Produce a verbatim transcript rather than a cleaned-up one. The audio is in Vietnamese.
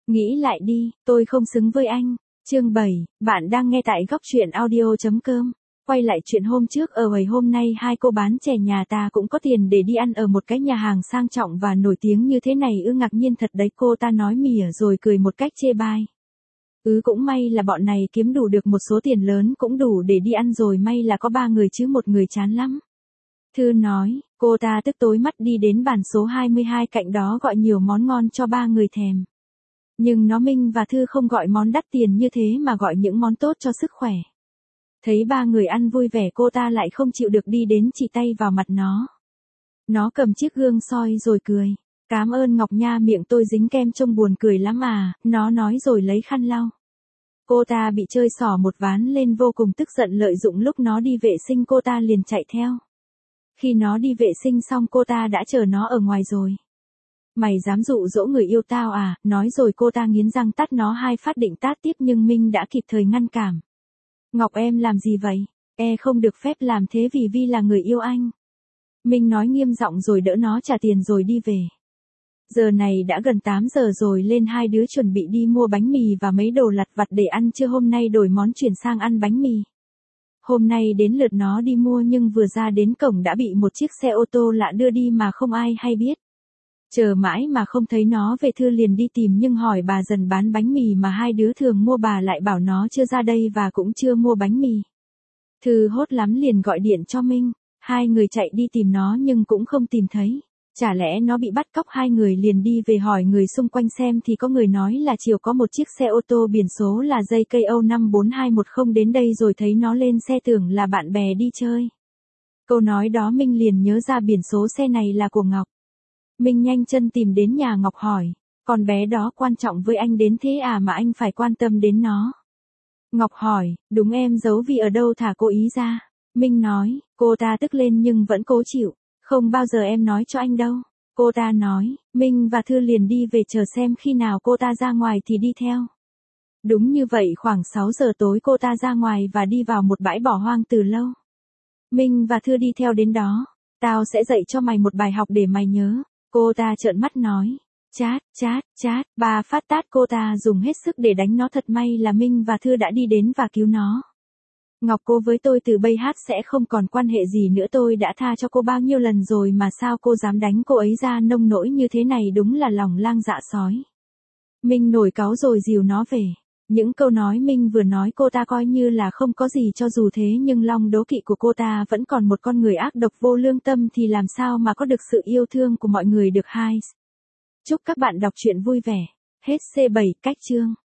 Nghĩ lại đi, tôi không xứng với anh. Chương bảy, bạn đang nghe tại góc truyện audio.com. Quay lại chuyện hôm trước ở ngày hôm nay hai cô bán chè nhà ta cũng có tiền để đi ăn ở một cái nhà hàng sang trọng và nổi tiếng như thế này ư, ngạc nhiên thật đấy, cô ta nói mỉa rồi cười một cách chê bai. Ừ, cũng may là bọn này kiếm đủ được một số tiền lớn cũng đủ để đi ăn rồi, may là có ba người chứ một người chán lắm. Thư nói, cô ta tức tối mắt đi đến bàn số hai mươi hai cạnh đó gọi nhiều món ngon cho ba người thèm. Nhưng nó Minh và Thư không gọi món đắt tiền như thế mà gọi những món tốt cho sức khỏe. Thấy ba người ăn vui vẻ cô ta lại không chịu được đi đến chỉ tay vào mặt nó. Nó cầm chiếc gương soi rồi cười. Cám ơn Ngọc nha, miệng tôi dính kem trông buồn cười lắm à, nó nói rồi lấy khăn lau. Cô ta bị chơi xỏ một ván lên vô cùng tức giận, lợi dụng lúc nó đi vệ sinh cô ta liền chạy theo. Khi nó đi vệ sinh xong cô ta đã chờ nó ở ngoài rồi. Mày dám dụ dỗ người yêu tao à, nói rồi cô ta nghiến răng tát nó hai phát định tát tiếp nhưng Minh đã kịp thời ngăn cản. Ngọc em làm gì vậy? E không được phép làm thế vì Vi là người yêu anh. Minh nói nghiêm giọng rồi đỡ nó trả tiền rồi đi về. Giờ này đã gần tám giờ rồi, lên hai đứa chuẩn bị đi mua bánh mì và mấy đồ lặt vặt để ăn trưa, hôm nay đổi món chuyển sang ăn bánh mì. Hôm nay đến lượt nó đi mua nhưng vừa ra đến cổng đã bị một chiếc xe ô tô lạ đưa đi mà không ai hay biết. Chờ mãi mà không thấy nó về, Thư liền đi tìm nhưng hỏi bà dần bán bánh mì mà hai đứa thường mua, bà lại bảo nó chưa ra đây và cũng chưa mua bánh mì. Thư hốt lắm liền gọi điện cho Minh, hai người chạy đi tìm nó nhưng cũng không tìm thấy. Chả lẽ nó bị bắt cóc? Hai người liền đi về hỏi người xung quanh xem thì có người nói là chiều có một chiếc xe ô tô biển số là gi ca o năm bốn hai một không đến đây rồi thấy nó lên xe tưởng là bạn bè đi chơi. Câu nói đó Minh liền nhớ ra biển số xe này là của Ngọc. Minh nhanh chân tìm đến nhà Ngọc hỏi, con bé đó quan trọng với anh đến thế à mà anh phải quan tâm đến nó? Ngọc hỏi, đúng em, giấu Vi ở đâu thả cô ý ra? Minh nói, cô ta tức lên nhưng vẫn cố chịu, không bao giờ em nói cho anh đâu. Cô ta nói, Minh và Thư liền đi về chờ xem khi nào cô ta ra ngoài thì đi theo. Đúng như vậy, khoảng sáu giờ tối cô ta ra ngoài và đi vào một bãi bỏ hoang từ lâu. Minh và Thư đi theo đến đó, tao sẽ dạy cho mày một bài học để mày nhớ. Cô ta trợn mắt nói, chát, chát, chát, ba phát tát cô ta dùng hết sức để đánh nó, thật may là Minh và Thư đã đi đến và cứu nó. Ngọc, cô với tôi từ bây hát sẽ không còn quan hệ gì nữa, tôi đã tha cho cô bao nhiêu lần rồi mà sao cô dám đánh cô ấy ra nông nỗi như thế này, đúng là lòng lang dạ sói. Minh nổi cáu rồi dìu nó về. Những câu nói Minh vừa nói cô ta coi như là không có gì, cho dù thế nhưng lòng đố kỵ của cô ta vẫn còn một con người ác độc vô lương tâm thì làm sao mà có được sự yêu thương của mọi người được. Hai. Chúc các bạn đọc truyện vui vẻ. Hết xê bảy cách chương.